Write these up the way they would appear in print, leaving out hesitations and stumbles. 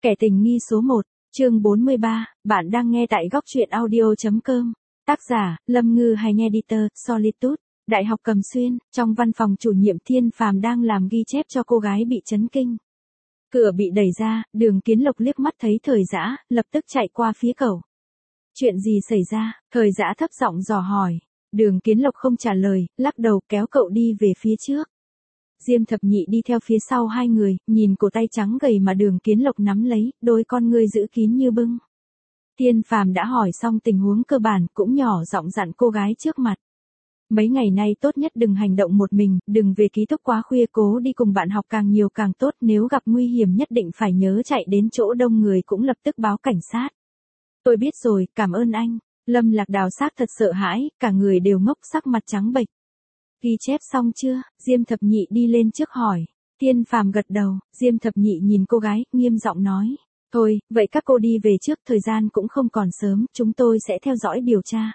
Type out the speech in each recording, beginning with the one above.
Kẻ tình nghi số 1, chương 43, bạn đang nghe tại góc truyện audio.com. Tác giả, Lâm Ngư Hành Editor, Solitude. Đại học Cầm Xuyên, trong văn phòng chủ nhiệm Thiên Phàm đang làm ghi chép cho cô gái bị chấn kinh. Cửa bị đẩy ra, Đường Kiến Lộc liếc mắt thấy Thời Dã, lập tức chạy qua phía cậu. Chuyện gì xảy ra? Thời Dã thấp giọng dò hỏi. Đường Kiến Lộc không trả lời, lắc đầu kéo cậu đi về phía trước. Diêm Thập Nhị đi theo phía sau hai người, nhìn cổ tay trắng gầy mà Đường Kiến Lộc nắm lấy, đôi con ngươi giữ kín như bưng. Thiên Phàm đã hỏi xong tình huống cơ bản, cũng nhỏ giọng dặn cô gái trước mặt. Mấy ngày nay tốt nhất đừng hành động một mình, đừng về ký túc quá khuya, cố đi cùng bạn học càng nhiều càng tốt, nếu gặp nguy hiểm nhất định phải nhớ chạy đến chỗ đông người cũng lập tức báo cảnh sát. Tôi biết rồi, cảm ơn anh. Lâm Lạc Đào xác thật sợ hãi, cả người đều ngốc, sắc mặt trắng bệch. Ghi chép xong chưa? Diêm Thập Nhị đi lên trước hỏi. Thiên Phàm gật đầu, Diêm Thập Nhị nhìn cô gái, nghiêm giọng nói. Thôi, vậy các cô đi về trước, thời gian cũng không còn sớm, chúng tôi sẽ theo dõi điều tra.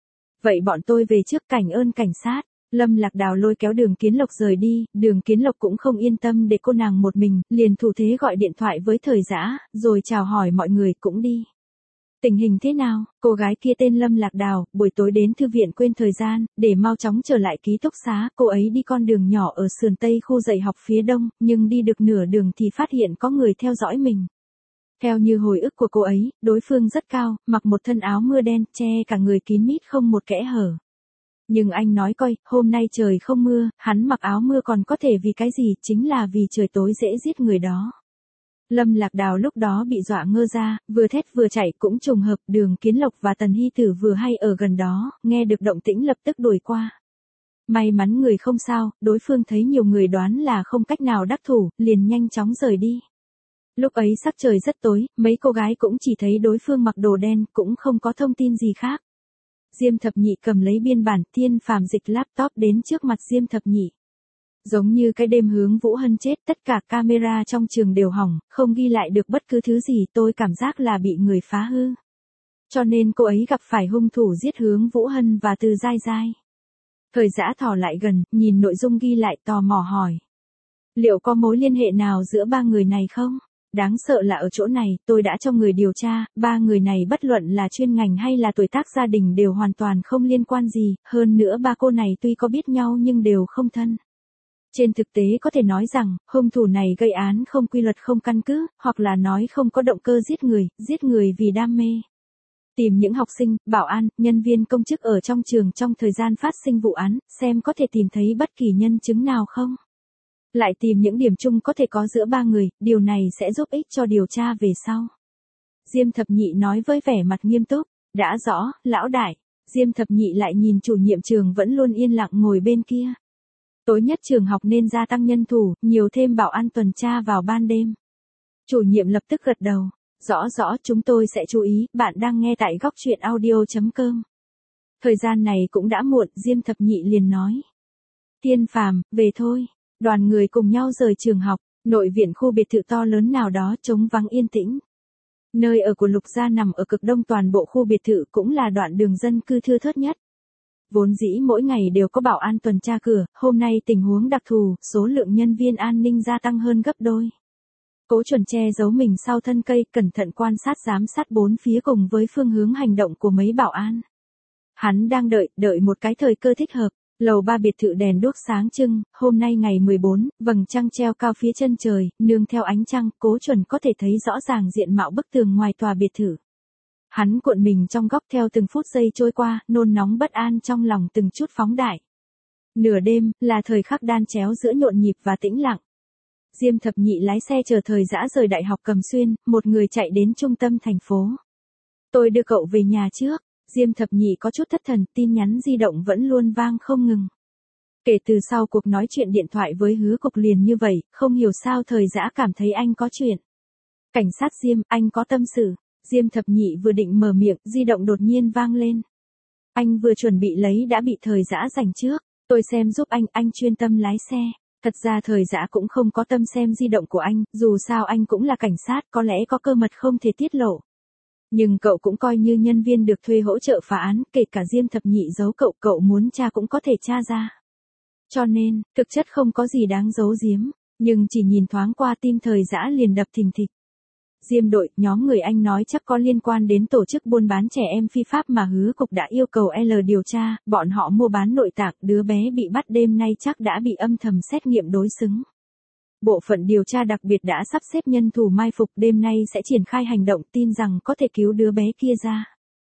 Vậy bọn tôi về trước, cảm ơn cảnh sát. Lâm Lạc Đào lôi kéo Đường Kiến Lộc rời đi, Đường Kiến Lộc cũng không yên tâm để cô nàng một mình, liền thủ thế gọi điện thoại với Thời Dã, rồi chào hỏi mọi người cũng đi. Tình hình thế nào? Cô gái kia tên Lâm Lạc Đào, buổi tối đến thư viện quên thời gian, để mau chóng trở lại ký túc xá, cô ấy đi con đường nhỏ ở sườn tây khu dạy học phía đông, nhưng đi được nửa đường thì phát hiện có người theo dõi mình. Theo như hồi ức của cô ấy, đối phương rất cao, mặc một thân áo mưa đen, che cả người kín mít không một kẽ hở. Nhưng anh nói coi, hôm nay trời không mưa, hắn mặc áo mưa còn có thể vì cái gì, chính là vì trời tối dễ giết người đó. Lâm Lạc Đào lúc đó bị dọa ngơ ra, vừa thét vừa chạy, cũng trùng hợp Đường Kiến Lộc và Tần Hy Tử vừa hay ở gần đó, nghe được động tĩnh lập tức đuổi qua. May mắn người không sao, đối phương thấy nhiều người đoán là không cách nào đắc thủ, liền nhanh chóng rời đi. Lúc ấy sắc trời rất tối, mấy cô gái cũng chỉ thấy đối phương mặc đồ đen, cũng không có thông tin gì khác. Diêm Thập Nhị cầm lấy biên bản, Thiên Phàm dịch laptop đến trước mặt Diêm Thập Nhị. Giống như cái đêm Hướng Vũ Hân chết, tất cả camera trong trường đều hỏng, không ghi lại được bất cứ thứ gì, tôi cảm giác là bị người phá hư. Cho nên cô ấy gặp phải hung thủ giết Hướng Vũ Hân và Từ Giai Giai. Thời Dã thò lại gần, nhìn nội dung ghi lại tò mò hỏi. Liệu có mối liên hệ nào giữa ba người này không? Đáng sợ là ở chỗ này, tôi đã cho người điều tra, ba người này bất luận là chuyên ngành hay là tuổi tác gia đình đều hoàn toàn không liên quan gì, hơn nữa ba cô này tuy có biết nhau nhưng đều không thân. Trên thực tế có thể nói rằng, hung thủ này gây án không quy luật không căn cứ, hoặc là nói không có động cơ giết người vì đam mê. Tìm những học sinh, bảo an, nhân viên công chức ở trong trường trong thời gian phát sinh vụ án, xem có thể tìm thấy bất kỳ nhân chứng nào không. Lại tìm những điểm chung có thể có giữa ba người, điều này sẽ giúp ích cho điều tra về sau. Diêm Thập Nhị nói với vẻ mặt nghiêm túc, đã rõ, lão đại. Diêm Thập Nhị lại nhìn chủ nhiệm trường vẫn luôn yên lặng ngồi bên kia. Tối nhất trường học nên gia tăng nhân thủ, nhiều thêm bảo an tuần tra vào ban đêm. Chủ nhiệm lập tức gật đầu, rõ chúng tôi sẽ chú ý, bạn đang nghe tại góc truyện audio.com. Thời gian này cũng đã muộn, Diêm Thập Nhị liền nói. Thiên Phàm, về thôi. Đoàn người cùng nhau rời trường học, nội viện khu biệt thự to lớn nào đó trống vắng yên tĩnh. Nơi ở của Lục gia nằm ở cực đông toàn bộ khu biệt thự, cũng là đoạn đường dân cư thưa thớt nhất. Vốn dĩ mỗi ngày đều có bảo an tuần tra cửa, hôm nay tình huống đặc thù, số lượng nhân viên an ninh gia tăng hơn gấp đôi. Cố Chuẩn che giấu mình sau thân cây, cẩn thận quan sát giám sát bốn phía cùng với phương hướng hành động của mấy bảo an. Hắn đang đợi một cái thời cơ thích hợp. Lầu 3 biệt thự đèn đuốc sáng trưng, hôm nay ngày 14, vầng trăng treo cao phía chân trời, nương theo ánh trăng, Cố Chuẩn có thể thấy rõ ràng diện mạo bức tường ngoài tòa biệt thự. Hắn cuộn mình trong góc theo từng phút giây trôi qua, nôn nóng bất an trong lòng từng chút phóng đại. Nửa đêm, là thời khắc đan chéo giữa nhộn nhịp và tĩnh lặng. Diêm Thập Nhị lái xe chờ Thời Dã rời Đại học Cầm Xuyên, một người chạy đến trung tâm thành phố. Tôi đưa cậu về nhà trước. Diêm Thập Nhị có chút thất thần, tin nhắn di động vẫn luôn vang không ngừng. Kể từ sau cuộc nói chuyện điện thoại với Hứa Cục liền như vậy, không hiểu sao Thời Dã cảm thấy anh có chuyện. Cảnh sát Diêm, anh có tâm sự. Diêm Thập Nhị vừa định mở miệng, di động đột nhiên vang lên. Anh vừa chuẩn bị lấy đã bị Thời Dã giành trước. Tôi xem giúp anh chuyên tâm lái xe. Thật ra Thời Dã cũng không có tâm xem di động của anh, dù sao anh cũng là cảnh sát, có lẽ có cơ mật không thể tiết lộ. Nhưng cậu cũng coi như nhân viên được thuê hỗ trợ phá án, kể cả Diêm Thập Nhị giấu cậu muốn tra cũng có thể tra ra. Cho nên, thực chất không có gì đáng giấu giếm, nhưng chỉ nhìn thoáng qua tim Thời Dã liền đập thình thịch. Diêm đội, nhóm người anh nói chắc có liên quan đến tổ chức buôn bán trẻ em phi pháp mà hứa cục đã yêu cầu L điều tra, bọn họ mua bán nội tạng, đứa bé bị bắt đêm nay chắc đã bị âm thầm xét nghiệm đối xứng. Bộ phận điều tra đặc biệt đã sắp xếp nhân thủ mai phục, đêm nay sẽ triển khai hành động, tin rằng có thể cứu đứa bé kia ra.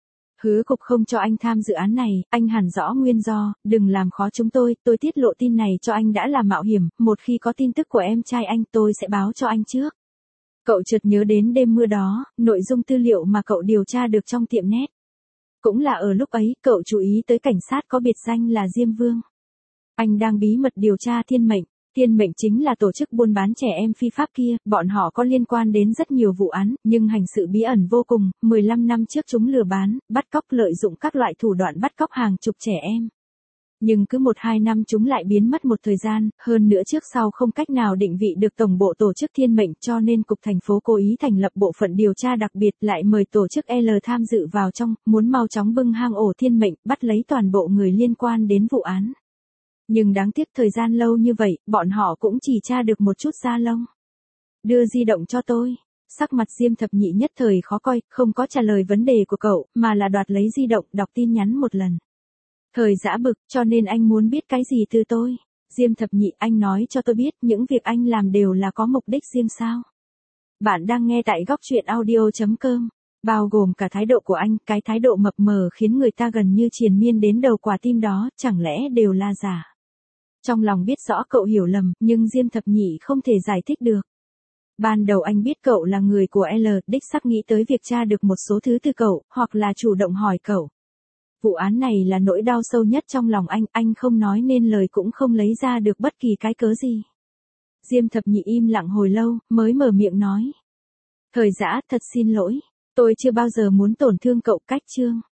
Hứa cục không cho anh tham dự án này, anh hẳn rõ nguyên do, đừng làm khó chúng tôi tiết lộ tin này cho anh đã là mạo hiểm, một khi có tin tức của em trai anh tôi sẽ báo cho anh trước. Cậu chợt nhớ đến đêm mưa đó, nội dung tư liệu mà cậu điều tra được trong tiệm net. Cũng là ở lúc ấy, cậu chú ý tới cảnh sát có biệt danh là Diêm Vương. Anh đang bí mật điều tra Thiên Mệnh. Thiên Mệnh chính là tổ chức buôn bán trẻ em phi pháp kia, bọn họ có liên quan đến rất nhiều vụ án, nhưng hành sự bí ẩn vô cùng, 15 năm trước chúng lừa bán, bắt cóc lợi dụng các loại thủ đoạn bắt cóc hàng chục trẻ em. Nhưng cứ 1-2 năm chúng lại biến mất một thời gian, hơn nữa trước sau không cách nào định vị được tổng bộ tổ chức Thiên Mệnh, cho nên cục thành phố cố ý thành lập bộ phận điều tra đặc biệt, lại mời tổ chức L tham dự vào trong, muốn mau chóng bưng hang ổ Thiên Mệnh, bắt lấy toàn bộ người liên quan đến vụ án. Nhưng đáng tiếc thời gian lâu như vậy, bọn họ cũng chỉ tra được một chút da lông. Đưa di động cho tôi. Sắc mặt Diêm Thập Nhị nhất thời khó coi, không có trả lời vấn đề của cậu, mà là đoạt lấy di động, đọc tin nhắn một lần. Thời dã bực, cho nên anh muốn biết cái gì từ tôi. Diêm Thập Nhị, anh nói cho tôi biết, những việc anh làm đều là có mục đích riêng sao. Bạn đang nghe tại góc truyện audio.com. Bao gồm cả thái độ của anh, cái thái độ mập mờ khiến người ta gần như triền miên đến đầu quả tim đó, chẳng lẽ đều là giả. Trong lòng biết rõ cậu hiểu lầm, nhưng Diêm Thập Nhị không thể giải thích được. Ban đầu anh biết cậu là người của L, đích xác nghĩ tới việc tra được một số thứ từ cậu, hoặc là chủ động hỏi cậu. Vụ án này là nỗi đau sâu nhất trong lòng anh không nói nên lời cũng không lấy ra được bất kỳ cái cớ gì. Diêm Thập Nhị im lặng hồi lâu, mới mở miệng nói. Thời dã, thật xin lỗi, tôi chưa bao giờ muốn tổn thương cậu, cách chương.